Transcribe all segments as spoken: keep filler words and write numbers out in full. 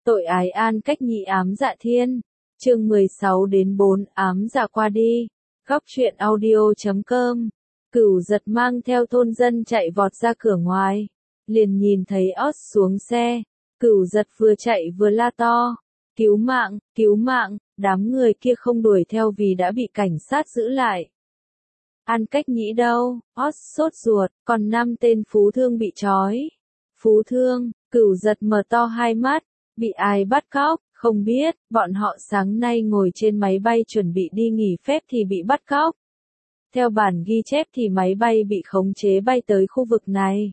Tội ái An Cách Nhĩ ám dạ thiên. Chương mười sáu đến bốn ám dạ qua đi. Góc truyện audio chấm com. Cửu Giật mang theo thôn dân chạy vọt ra cửa ngoài. Liền nhìn thấy Oz xuống xe. Cửu Giật vừa chạy vừa la to. Cứu mạng, cứu mạng, đám người kia không đuổi theo vì đã bị cảnh sát giữ lại. An Cách Nhĩ đâu? Oz sốt ruột, còn năm tên phú thương bị trói. Phú thương, Cửu Giật mở to hai mắt. Bị ai bắt cóc? Không biết, bọn họ sáng nay ngồi trên máy bay chuẩn bị đi nghỉ phép thì bị bắt cóc. Theo bản ghi chép thì máy bay bị khống chế bay tới khu vực này.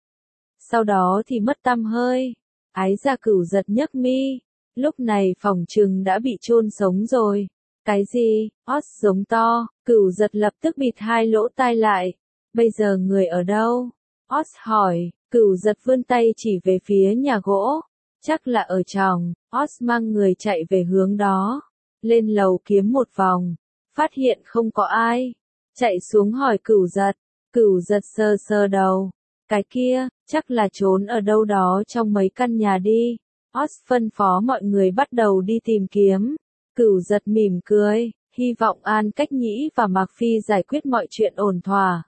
Sau đó thì mất tăm hơi. Ái gia Cửu Giật nhấc mi. Lúc này phòng trừng đã bị chôn sống rồi. Cái gì? Oz giống to. Cửu Giật lập tức bịt hai lỗ tai lại. Bây giờ người ở đâu? Oz hỏi. Cửu Giật vươn tay chỉ về phía nhà gỗ. Chắc là ở trong. Oz mang người chạy về hướng đó. Lên lầu kiếm một vòng. Phát hiện không có ai. Chạy xuống hỏi Cửu Giật. Cửu Giật sờ sờ đầu. Cái kia, chắc là trốn ở đâu đó trong mấy căn nhà đi. Oz phân phó mọi người bắt đầu đi tìm kiếm. Cửu Giật mỉm cười, hy vọng An Cách Nhĩ và Mạc Phi giải quyết mọi chuyện ổn thỏa.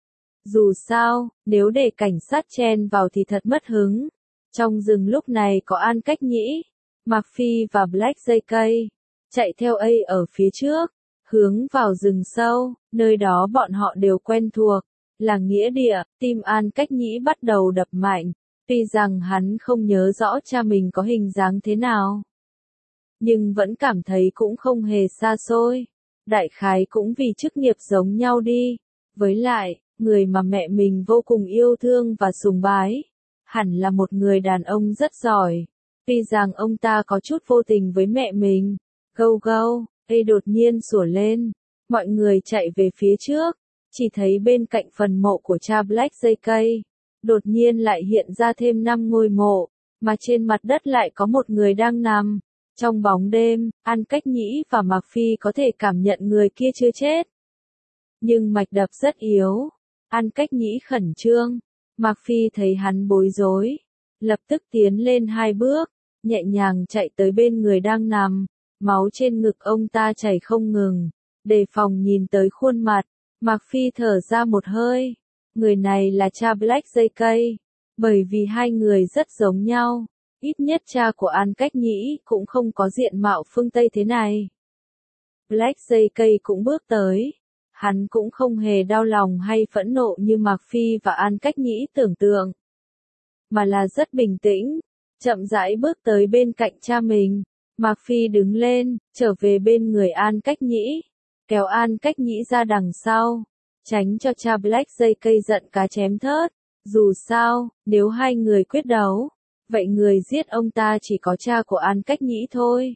Dù sao, nếu để cảnh sát chen vào thì thật mất hứng. Trong rừng lúc này có An Cách Nhĩ, Mạc Phi và Black dây cây. Chạy theo A ở phía trước, hướng vào rừng sâu, nơi đó bọn họ đều quen thuộc. Là nghĩa địa, tim An Cách Nhĩ bắt đầu đập mạnh. Tuy rằng hắn không nhớ rõ cha mình có hình dáng thế nào. Nhưng vẫn cảm thấy cũng không hề xa xôi. Đại khái cũng vì chức nghiệp giống nhau đi. Với lại, người mà mẹ mình vô cùng yêu thương và sùng bái. Hẳn là một người đàn ông rất giỏi. Tuy rằng ông ta có chút vô tình với mẹ mình. Gâu gâu, A đột nhiên sủa lên. Mọi người chạy về phía trước. Chỉ thấy bên cạnh phần mộ của cha Black dây cây. Đột nhiên lại hiện ra thêm năm ngôi mộ. Mà trên mặt đất lại có một người đang nằm. Trong bóng đêm, An Cách Nhĩ và Mạc Phi có thể cảm nhận người kia chưa chết. Nhưng mạch đập rất yếu. An Cách Nhĩ khẩn trương. Mạc Phi thấy hắn bối rối. Lập tức tiến lên hai bước. Nhẹ nhàng chạy tới bên người đang nằm. Máu trên ngực ông ta chảy không ngừng. Đề phòng nhìn tới khuôn mặt. Mạc Phi thở ra một hơi. Người này là cha Black dây cây. Bởi vì hai người rất giống nhau. Ít nhất cha của An Cách Nhĩ cũng không có diện mạo phương Tây thế này. Black dây cây cũng bước tới. Hắn cũng không hề đau lòng hay phẫn nộ như Mạc Phi và An Cách Nhĩ tưởng tượng. Mà là rất bình tĩnh. Chậm rãi bước tới bên cạnh cha mình. Mạc Phi đứng lên, trở về bên người An Cách Nhĩ. Kéo An Cách Nhĩ ra đằng sau. Tránh cho cha Black dây cây giận cá chém thớt. Dù sao, nếu hai người quyết đấu. Vậy người giết ông ta chỉ có cha của An Cách Nhĩ thôi.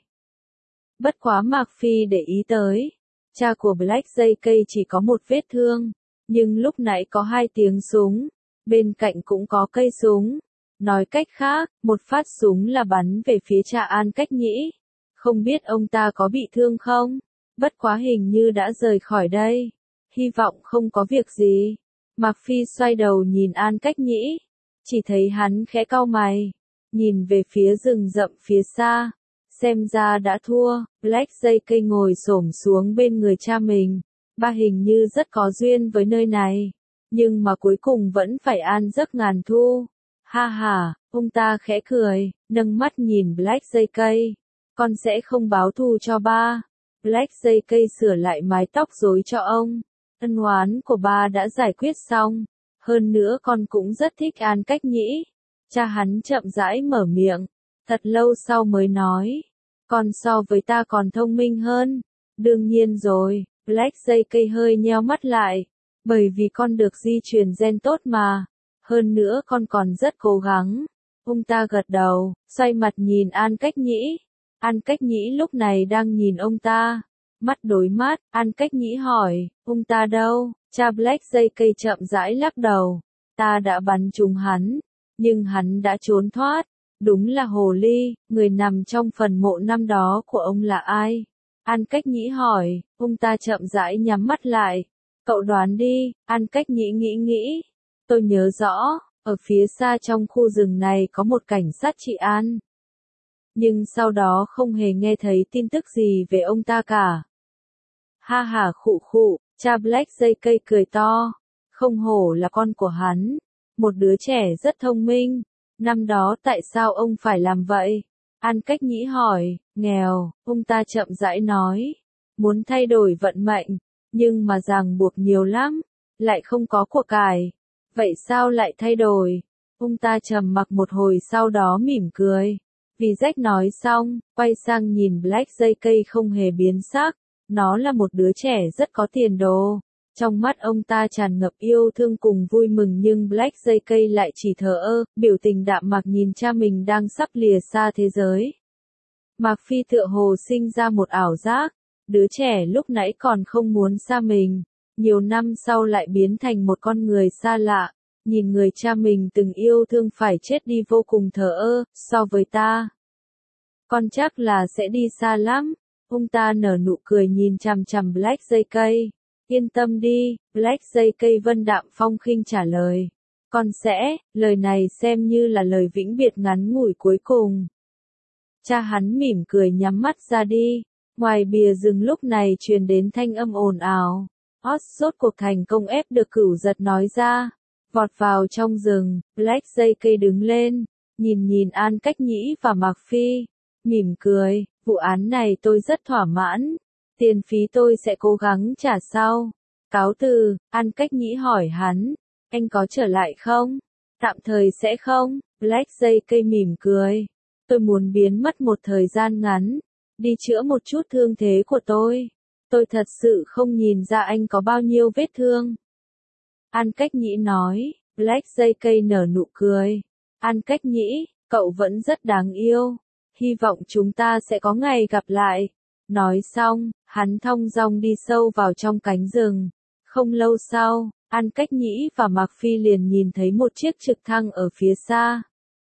Bất quá Mạc Phi để ý tới. Cha của Black dây cây chỉ có một vết thương. Nhưng lúc nãy có hai tiếng súng. Bên cạnh cũng có cây súng. Nói cách khác, một phát súng là bắn về phía cha An Cách Nhĩ. Không biết ông ta có bị thương không? Bất quá hình như đã rời khỏi đây. Hy vọng không có việc gì. Mạc Phi xoay đầu nhìn An Cách Nhĩ. Chỉ thấy hắn khẽ cau mày. Nhìn về phía rừng rậm phía xa. Xem ra đã thua. Black dây cây ngồi xổm xuống bên người cha mình. Ba hình như rất có duyên với nơi này. Nhưng mà cuối cùng vẫn phải an giấc ngàn thu. Ha ha, ông ta khẽ cười. Nâng mắt nhìn Black dây cây. Con sẽ không báo thù cho ba. Black dây cây sửa lại mái tóc rối cho ông. Ân oán của ba đã giải quyết xong. Hơn nữa con cũng rất thích An Cách Nhĩ. Cha hắn chậm rãi mở miệng. Thật lâu sau mới nói. Con so với ta còn thông minh hơn. Đương nhiên rồi. Black dây cây hơi nheo mắt lại. Bởi vì con được di truyền gen tốt mà. Hơn nữa con còn rất cố gắng. Ông ta gật đầu, xoay mặt nhìn An Cách Nhĩ. An Cách Nhĩ lúc này đang nhìn ông ta. Mắt đối mắt, An Cách Nhĩ hỏi, ông ta đâu? Cha Black dây cây chậm rãi lắc đầu. Ta đã bắn trúng hắn, nhưng hắn đã trốn thoát. Đúng là hồ ly, người nằm trong phần mộ năm đó của ông là ai? An Cách Nhĩ hỏi, ông ta chậm rãi nhắm mắt lại. Cậu đoán đi, An Cách Nhĩ nghĩ nghĩ. Tôi nhớ rõ, ở phía xa trong khu rừng này có một cảnh sát trị an. nhưng sau đó không hề nghe thấy tin tức gì về ông ta cả. Ha ha khụ khụ, cha Black dây cây cười to, không hổ là con của hắn, một đứa trẻ rất thông minh, năm đó tại sao ông phải làm vậy? An Cách Nhĩ hỏi, nghèo, ông ta chậm rãi nói, muốn thay đổi vận mệnh, nhưng mà ràng buộc nhiều lắm, lại không có của cải, vậy sao lại thay đổi? Ông ta trầm mặc một hồi sau đó mỉm cười. Vì Jack nói xong, quay sang nhìn Black dây cây không hề biến sắc, nó là một đứa trẻ rất có tiền đồ. Trong mắt ông ta tràn ngập yêu thương cùng vui mừng nhưng Black dây cây lại chỉ thờ ơ, biểu tình đạm mạc nhìn cha mình đang sắp lìa xa thế giới. Mạc Phi tựa hồ sinh ra một ảo giác, đứa trẻ lúc nãy còn không muốn xa mình, nhiều năm sau lại biến thành một con người xa lạ, nhìn người cha mình từng yêu thương phải chết đi vô cùng thờ ơ, so với ta. Con chắc là sẽ đi xa lắm, ông ta nở nụ cười nhìn chằm chằm Black dây cây. Yên tâm đi, Black dây cây vân đạm phong khinh trả lời. Con sẽ, lời này xem như là lời vĩnh biệt ngắn ngủi cuối cùng. Cha hắn mỉm cười nhắm mắt ra đi. Ngoài bìa rừng lúc này truyền đến thanh âm ồn ào. Oz rốt cuộc thành công ép được Cửu Giật nói ra. Vọt vào trong rừng, Black dây cây đứng lên, nhìn nhìn An Cách Nhĩ và Mạc Phi, mỉm cười, vụ án này tôi rất thỏa mãn, tiền phí tôi sẽ cố gắng trả sau. Cáo từ, An Cách Nhĩ hỏi hắn, anh có trở lại không? Tạm thời sẽ không, Black dây cây mỉm cười, tôi muốn biến mất một thời gian ngắn, đi chữa một chút thương thế của tôi. Tôi thật sự không nhìn ra anh có bao nhiêu vết thương. An Cách Nhĩ nói, Black dây cây nở nụ cười. An Cách Nhĩ, cậu vẫn rất đáng yêu. Hy vọng chúng ta sẽ có ngày gặp lại. Nói xong, hắn thong dong đi sâu vào trong cánh rừng. Không lâu sau, An Cách Nhĩ và Mạc Phi liền nhìn thấy một chiếc trực thăng ở phía xa.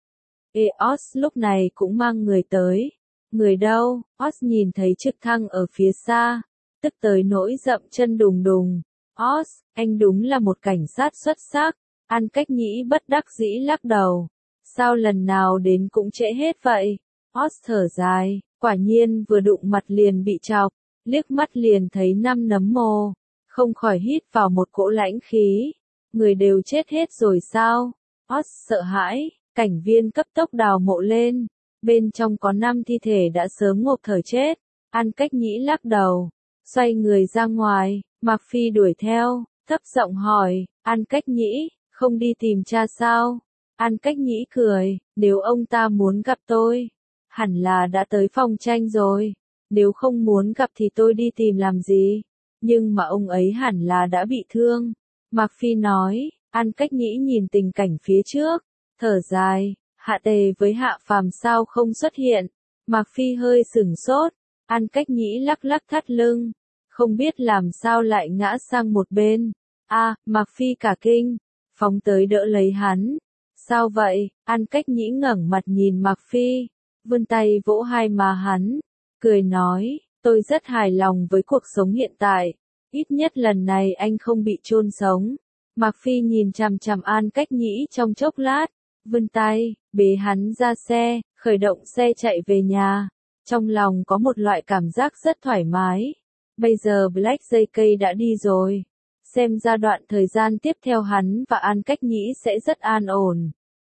Eos lúc này cũng mang người tới. Người đâu? Oz nhìn thấy trực thăng ở phía xa, tức tới nỗi dậm chân đùng đùng. Oz, anh đúng là một cảnh sát xuất sắc. An Cách Nhĩ bất đắc dĩ lắc đầu. Sao lần nào đến cũng trễ hết vậy? Oz thở dài, quả nhiên vừa đụng mặt liền bị chọc, liếc mắt liền thấy năm nấm mồ, không khỏi hít vào một cỗ lãnh khí. Người đều chết hết rồi sao? Oz sợ hãi, cảnh viên cấp tốc đào mộ lên, bên trong có năm thi thể đã sớm ngộp thở chết. An Cách Nhĩ lắc đầu, xoay người ra ngoài, Mạc Phi đuổi theo, thấp giọng hỏi, An Cách Nhĩ, không đi tìm cha sao? An Cách Nhĩ cười, nếu ông ta muốn gặp tôi, hẳn là đã tới phòng tranh rồi, nếu không muốn gặp thì tôi đi tìm làm gì, nhưng mà ông ấy hẳn là đã bị thương. Mạc Phi nói, An Cách Nhĩ nhìn tình cảnh phía trước, thở dài, Hạ Tề với Hạ Phàm sao không xuất hiện. Mạc Phi hơi sửng sốt, An Cách Nhĩ lắc lắc thắt lưng, không biết làm sao lại ngã sang một bên. A, à, Mạc Phi cả kinh, phóng tới đỡ lấy hắn. Sao vậy? An Cách Nhĩ ngẩng mặt nhìn Mạc Phi, vươn tay vỗ hai má hắn, cười nói, tôi rất hài lòng với cuộc sống hiện tại, ít nhất lần này anh không bị chôn sống. Mạc Phi nhìn chằm chằm An Cách Nhĩ trong chốc lát, vươn tay, bế hắn ra xe, khởi động xe chạy về nhà. Trong lòng có một loại cảm giác rất thoải mái. Bây giờ Black dây cây đã đi rồi. Xem ra đoạn thời gian tiếp theo hắn và An Cách Nhĩ sẽ rất an ổn.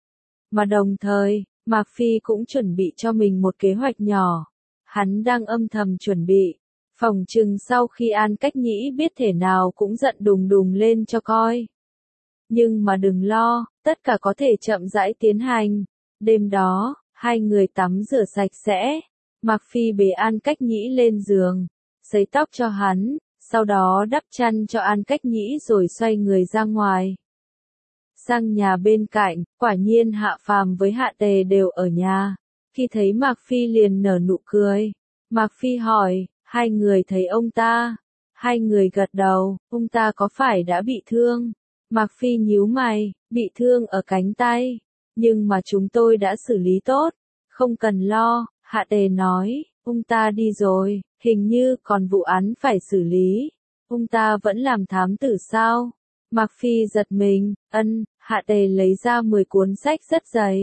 Mà đồng thời, Mạc Phi cũng chuẩn bị cho mình một kế hoạch nhỏ. Hắn đang âm thầm chuẩn bị. Phòng chừng sau khi An Cách Nhĩ biết thể nào cũng giận đùng đùng lên cho coi. Nhưng mà đừng lo, tất cả có thể chậm rãi tiến hành. Đêm đó, hai người tắm rửa sạch sẽ. Mạc Phi bế An Cách Nhĩ lên giường, sấy tóc cho hắn, sau đó đắp chăn cho An Cách Nhĩ rồi xoay người ra ngoài. Sang nhà bên cạnh, quả nhiên Hạ Phàm với Hạ Tề đều ở nhà. Khi thấy Mạc Phi liền nở nụ cười. Mạc Phi hỏi, hai người thấy ông ta? Hai người gật đầu, ông ta có phải đã bị thương? Mạc Phi nhíu mày, bị thương ở cánh tay. Nhưng mà chúng tôi đã xử lý tốt, không cần lo. Hạ Tề nói, ông ta đi rồi, hình như còn vụ án phải xử lý. Ông ta vẫn làm thám tử sao? Mạc Phi giật mình, ân, Hạ Tề lấy ra mười cuốn sách rất dày.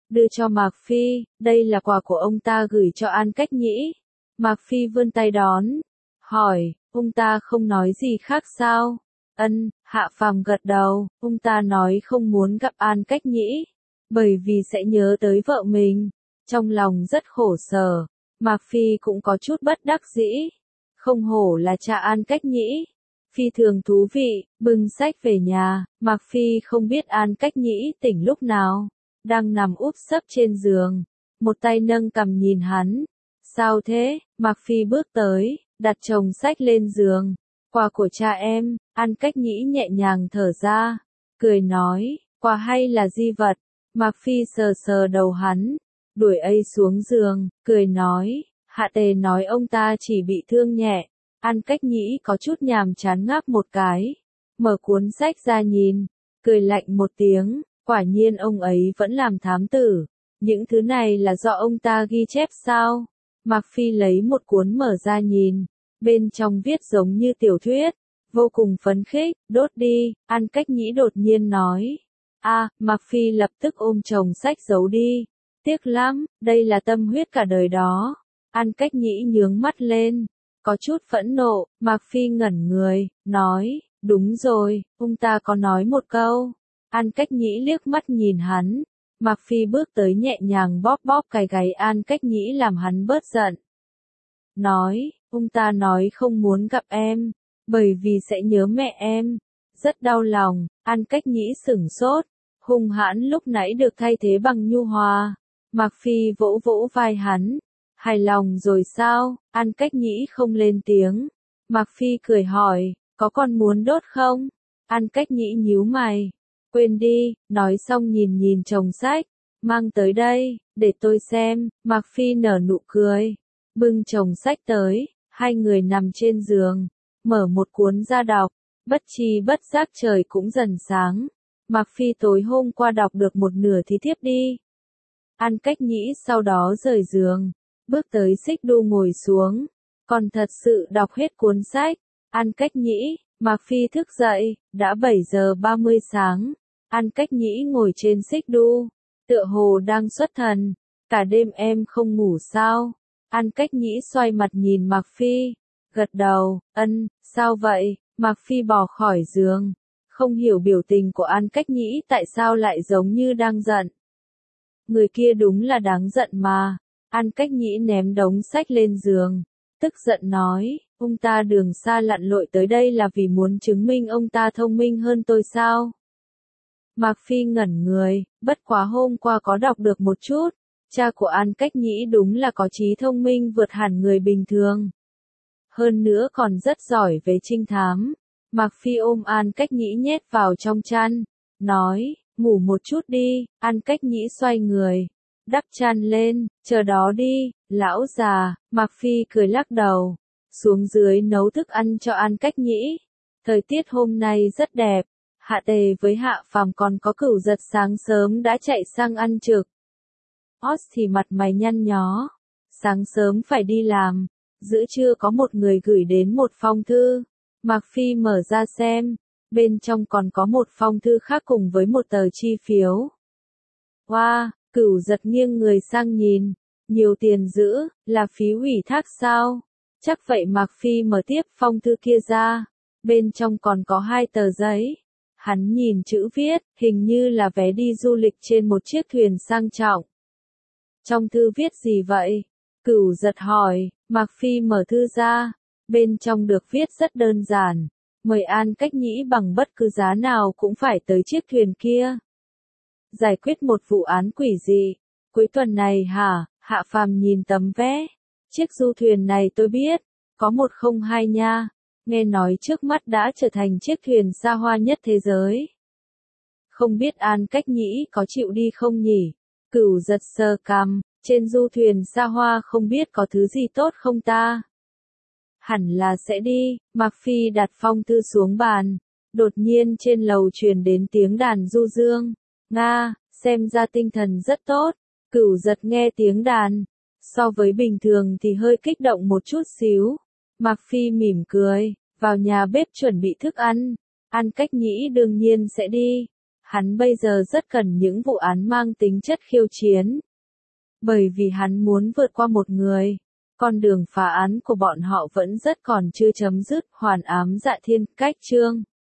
đưa cho Mạc Phi, đây là quà của ông ta gửi cho An Cách Nhĩ. Mạc Phi vươn tay đón, hỏi, ông ta không nói gì khác sao? Ân, Hạ Phàm gật đầu, ông ta nói không muốn gặp An Cách Nhĩ, bởi vì sẽ nhớ tới vợ mình, trong lòng rất khổ sở. Mạc Phi cũng có chút bất đắc dĩ, không hổ là cha An Cách Nhĩ. Phi thường thú vị, bưng sách về nhà, Mạc Phi không biết An Cách Nhĩ tỉnh lúc nào, đang nằm úp sấp trên giường, một tay nâng cằm nhìn hắn. Sao thế? Mạc Phi bước tới, đặt chồng sách lên giường. Quà của cha em. An Cách Nhĩ nhẹ nhàng thở ra, cười nói, quà hay là di vật? Mạc Phi sờ sờ đầu hắn, đuổi ấy xuống giường, cười nói, Hạ Tề nói ông ta chỉ bị thương nhẹ. An Cách Nhĩ có chút nhàm chán ngáp một cái, mở cuốn sách ra nhìn, cười lạnh một tiếng, quả nhiên ông ấy vẫn làm thám tử. Những thứ này là do ông ta ghi chép sao? Mạc Phi lấy một cuốn mở ra nhìn, bên trong viết giống như tiểu thuyết, vô cùng phấn khích, đốt đi. An Cách Nhĩ đột nhiên nói. A, à, Mạc Phi lập tức ôm chồng sách giấu đi. Tiếc lắm, đây là tâm huyết cả đời đó. An Cách Nhĩ nhướng mắt lên, có chút phẫn nộ. Mạc Phi ngẩn người, nói, đúng rồi, ông ta có nói một câu. An Cách Nhĩ liếc mắt nhìn hắn. Mạc Phi bước tới nhẹ nhàng bóp bóp cái gáy An Cách Nhĩ làm hắn bớt giận. Nói, ông ta nói không muốn gặp em, bởi vì sẽ nhớ mẹ em. Rất đau lòng. An Cách Nhĩ sửng sốt, hung hãn lúc nãy được thay thế bằng nhu hòa. Mạc Phi vỗ vỗ vai hắn. Hài lòng rồi sao? An Cách Nhĩ không lên tiếng. Mạc Phi cười hỏi, có còn muốn đốt không? An Cách Nhĩ nhíu mày. Quên đi, nói xong nhìn nhìn chồng sách. Mang tới đây, để tôi xem. Mạc Phi nở nụ cười, bưng chồng sách tới. Hai người nằm trên giường, mở một cuốn ra đọc. Bất chi bất giác trời cũng dần sáng. Mạc Phi tối hôm qua đọc được một nửa thì thiếp đi. An Cách Nhĩ sau đó rời giường, bước tới xích đu ngồi xuống, còn thật sự đọc hết cuốn sách. An Cách Nhĩ. Mạc Phi thức dậy, đã bảy giờ ba mươi sáng. An Cách Nhĩ ngồi trên xích đu, tựa hồ đang xuất thần. Cả đêm em không ngủ sao? An Cách Nhĩ xoay mặt nhìn Mạc Phi, gật đầu, ân, sao vậy? Mạc Phi bò khỏi giường, không hiểu biểu tình của An Cách Nhĩ tại sao lại giống như đang giận. Người kia đúng là đáng giận mà. An Cách Nhĩ ném đống sách lên giường, tức giận nói, ông ta đường xa lặn lội tới đây là vì muốn chứng minh ông ta thông minh hơn tôi sao? Mạc Phi ngẩn người, bất quá hôm qua có đọc được một chút, cha của An Cách Nhĩ đúng là có trí thông minh vượt hẳn người bình thường. Hơn nữa còn rất giỏi về trinh thám. Mạc Phi ôm An Cách Nhĩ nhét vào trong chăn, nói, ngủ một chút đi. An Cách Nhĩ xoay người, đắp chăn lên, chờ đó đi, lão già. Mạc Phi cười lắc đầu, xuống dưới nấu thức ăn cho An Cách Nhĩ. Thời tiết hôm nay rất đẹp. Hạ Tề với Hạ Phàm còn có Cửu Giật sáng sớm đã chạy sang ăn trực. Oz thì mặt mày nhăn nhó, sáng sớm phải đi làm. Giữa trưa có một người gửi đến một phong thư. Mạc Phi mở ra xem, bên trong còn có một phong thư khác cùng với một tờ chi phiếu. Wow, Cửu Giật nghiêng người sang nhìn, nhiều tiền dữ, là phí ủy thác sao? Chắc vậy. Mạc Phi mở tiếp phong thư kia ra, bên trong còn có hai tờ giấy. Hắn nhìn chữ viết, hình như là vé đi du lịch trên một chiếc thuyền sang trọng. Trong thư viết gì vậy? Cửu Giật hỏi. Mạc Phi mở thư ra, bên trong được viết rất đơn giản, mời An Cách Nhĩ bằng bất cứ giá nào cũng phải tới chiếc thuyền kia, giải quyết một vụ án quỷ dị. Cuối tuần này hả? Hạ Phàm nhìn tấm vé. Chiếc du thuyền này tôi biết, có một không hai nha, nghe nói trước mắt đã trở thành chiếc thuyền xa hoa nhất thế giới. Không biết An Cách Nhĩ có chịu đi không nhỉ? Cửu Giật sờ cằm, trên du thuyền xa hoa không biết có thứ gì tốt không ta? Hẳn là sẽ đi. Mạc Phi đặt phong thư xuống bàn, đột nhiên trên lầu truyền đến tiếng đàn du dương. Nga, xem ra tinh thần rất tốt. Cửu Giật nghe tiếng đàn, so với bình thường thì hơi kích động một chút xíu. Mạc Phi mỉm cười, vào nhà bếp chuẩn bị thức ăn. An Cách Nhĩ đương nhiên sẽ đi. hắn bây giờ rất cần những vụ án mang tính chất khiêu chiến. Bởi vì hắn muốn vượt qua một người. Con đường phá án của bọn họ vẫn rất còn chưa chấm dứt. Hoàn ám dạ thiên, cách chương